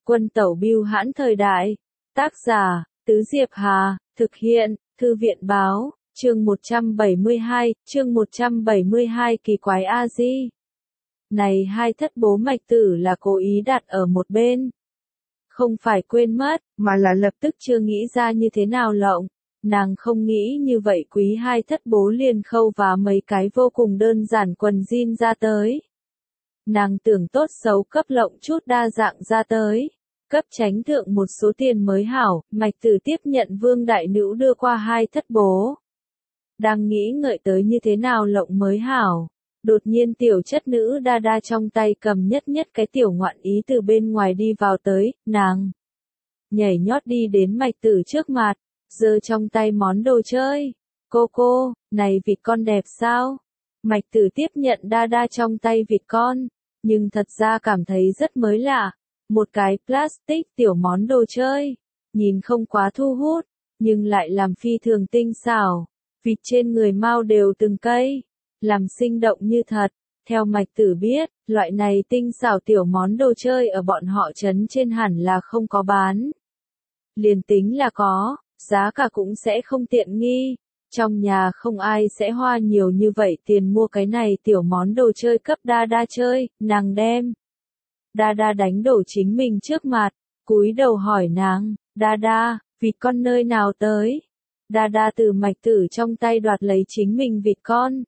Quân tẩu bưu hãn thời đại. Tác giả, Tứ Diệp Hà, thực hiện, Thư viện báo, chương 172, kỳ quái A-di. Này hai thất bố Mạch Tử là cố ý đặt ở một bên. Không phải quên mất, mà là lập tức chưa nghĩ ra như thế nào lộng. Nàng không nghĩ như vậy quý hai thất bố liền khâu và mấy cái vô cùng đơn giản quần jean ra tới. Nàng tưởng tốt xấu cấp lộng chút đa dạng ra tới. Cấp tránh thượng một số tiền mới hảo, Mạch Tử tiếp nhận Vương Đại Nữ đưa qua hai thất bố. Đang nghĩ ngợi tới như thế nào lộng mới hảo. Đột nhiên tiểu chất nữ đa đa trong tay cầm nhất cái tiểu ngoạn ý từ bên ngoài đi vào tới, nàng nhảy nhót đi đến Mạch Tử trước mặt, giơ trong tay món đồ chơi. Cô, này vịt con đẹp sao? Mạch Tử tiếp nhận đa đa trong tay vịt con, nhưng thật ra cảm thấy rất mới lạ. Một cái plastic tiểu món đồ chơi, nhìn không quá thu hút, nhưng lại làm phi thường tinh xảo. Vịt trên người mao đều từng cây, làm sinh động như thật. Theo Mạch Tử biết, loại này tinh xảo tiểu món đồ chơi ở bọn họ trấn trên hẳn là không có bán. Liền tính là có, giá cả cũng sẽ không tiện nghi. Trong nhà không ai sẽ hoa nhiều như vậy tiền mua cái này tiểu món đồ chơi cấp đa đa chơi, nàng đem. Đa đa đánh đổ chính mình trước mặt, cúi đầu hỏi nàng, đa đa, vịt con nơi nào tới? Đa đa từ Mạch Tử trong tay đoạt lấy chính mình vịt con.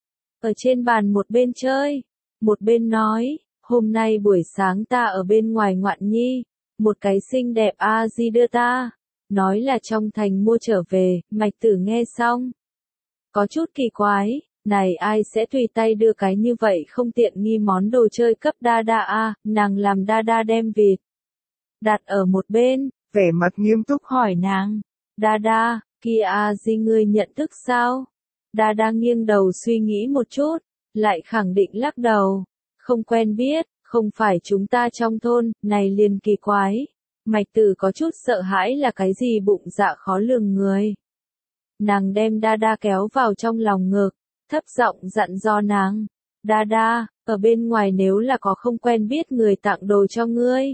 Ở trên bàn một bên chơi, một bên nói, hôm nay buổi sáng ta ở bên ngoài ngoạn nhi, một cái xinh đẹp A-di đưa ta, nói là trong thành mua trở về. Mạch Tử nghe xong, có chút kỳ quái, này ai sẽ tùy tay đưa cái như vậy không tiện nghi món đồ chơi cấp đa đa a. Nàng làm đa đa đem vịt đặt ở một bên, vẻ mặt nghiêm túc hỏi nàng, đa đa, kia A-di ngươi nhận thức sao? Đa đa nghiêng đầu suy nghĩ một chút, lại khẳng định lắc đầu, không quen biết, không phải chúng ta trong thôn, này liền kỳ quái. Mạch Tử có chút sợ hãi là cái gì bụng dạ khó lường người. Nàng đem đa đa kéo vào trong lòng ngực, thấp giọng dặn dò nàng, đa đa, ở bên ngoài nếu là có không quen biết người tặng đồ cho ngươi,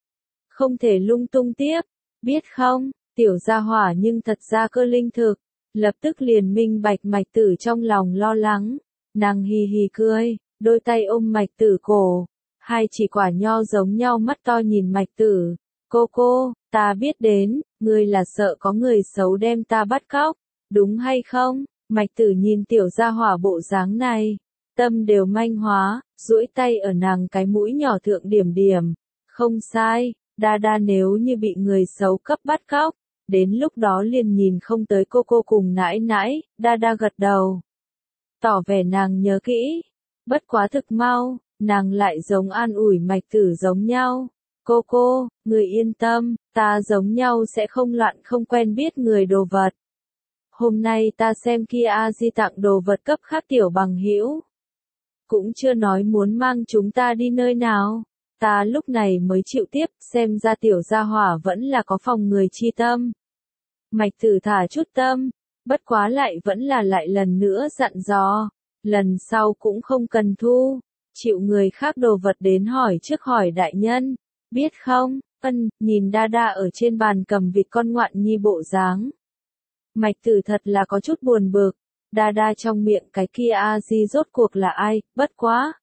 không thể lung tung tiếp, biết không? Tiểu gia hỏa nhưng thật ra cơ linh thực, lập tức liền minh bạch Mạch Tử trong lòng lo lắng. Nàng hì hì cười, đôi tay ôm Mạch Tử cổ, hai chỉ quả nho giống nhau mắt to nhìn Mạch Tử. Cô, ta biết đến, ngươi là sợ có người xấu đem ta bắt cóc, đúng hay không? Mạch Tử nhìn tiểu gia hỏa bộ dáng này, tâm đều manh hóa, duỗi tay ở nàng cái mũi nhỏ thượng điểm điểm. Không sai, đa đa nếu như bị người xấu cấp bắt cóc, đến lúc đó liền nhìn không tới cô cùng nãi nãi. Đa đa gật đầu, tỏ vẻ nàng nhớ kỹ. Bất quá thực mau, nàng lại giống an ủi Mạch Tử giống nhau. Cô, người yên tâm, ta giống nhau sẽ không loạn không quen biết người đồ vật. Hôm nay ta xem kia A-di tặng đồ vật cấp khác tiểu bằng hữu, cũng chưa nói muốn mang chúng ta đi nơi nào. Ta lúc này mới chịu tiếp, xem ra tiểu gia hỏa vẫn là có phòng người chi tâm. Mạch Tử thả chút tâm, bất quá lại vẫn là lại lần nữa dặn dò, lần sau cũng không cần thu, chịu người khác đồ vật đến hỏi trước hỏi đại nhân, biết không? Nhìn đa đa ở trên bàn cầm vịt con ngoạn nhi bộ dáng. Mạch Tử thật là có chút buồn bực, đa đa trong miệng cái kia A-di rốt cuộc là ai, bất quá.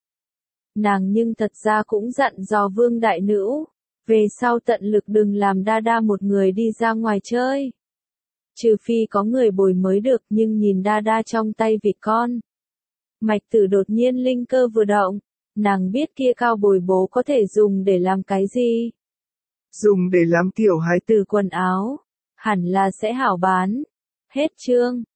Nàng nhưng thật ra cũng dặn dò Vương Đại Nữ, về sau tận lực đừng làm đa đa một người đi ra ngoài chơi. Trừ phi có người bồi mới được, nhưng nhìn đa đa trong tay vịt con. Mạch Tử đột nhiên linh cơ vừa động, nàng biết kia cao bồi bố có thể dùng để làm cái gì. Dùng để làm tiểu hài tử quần áo, hẳn là sẽ hảo bán. Hết chương.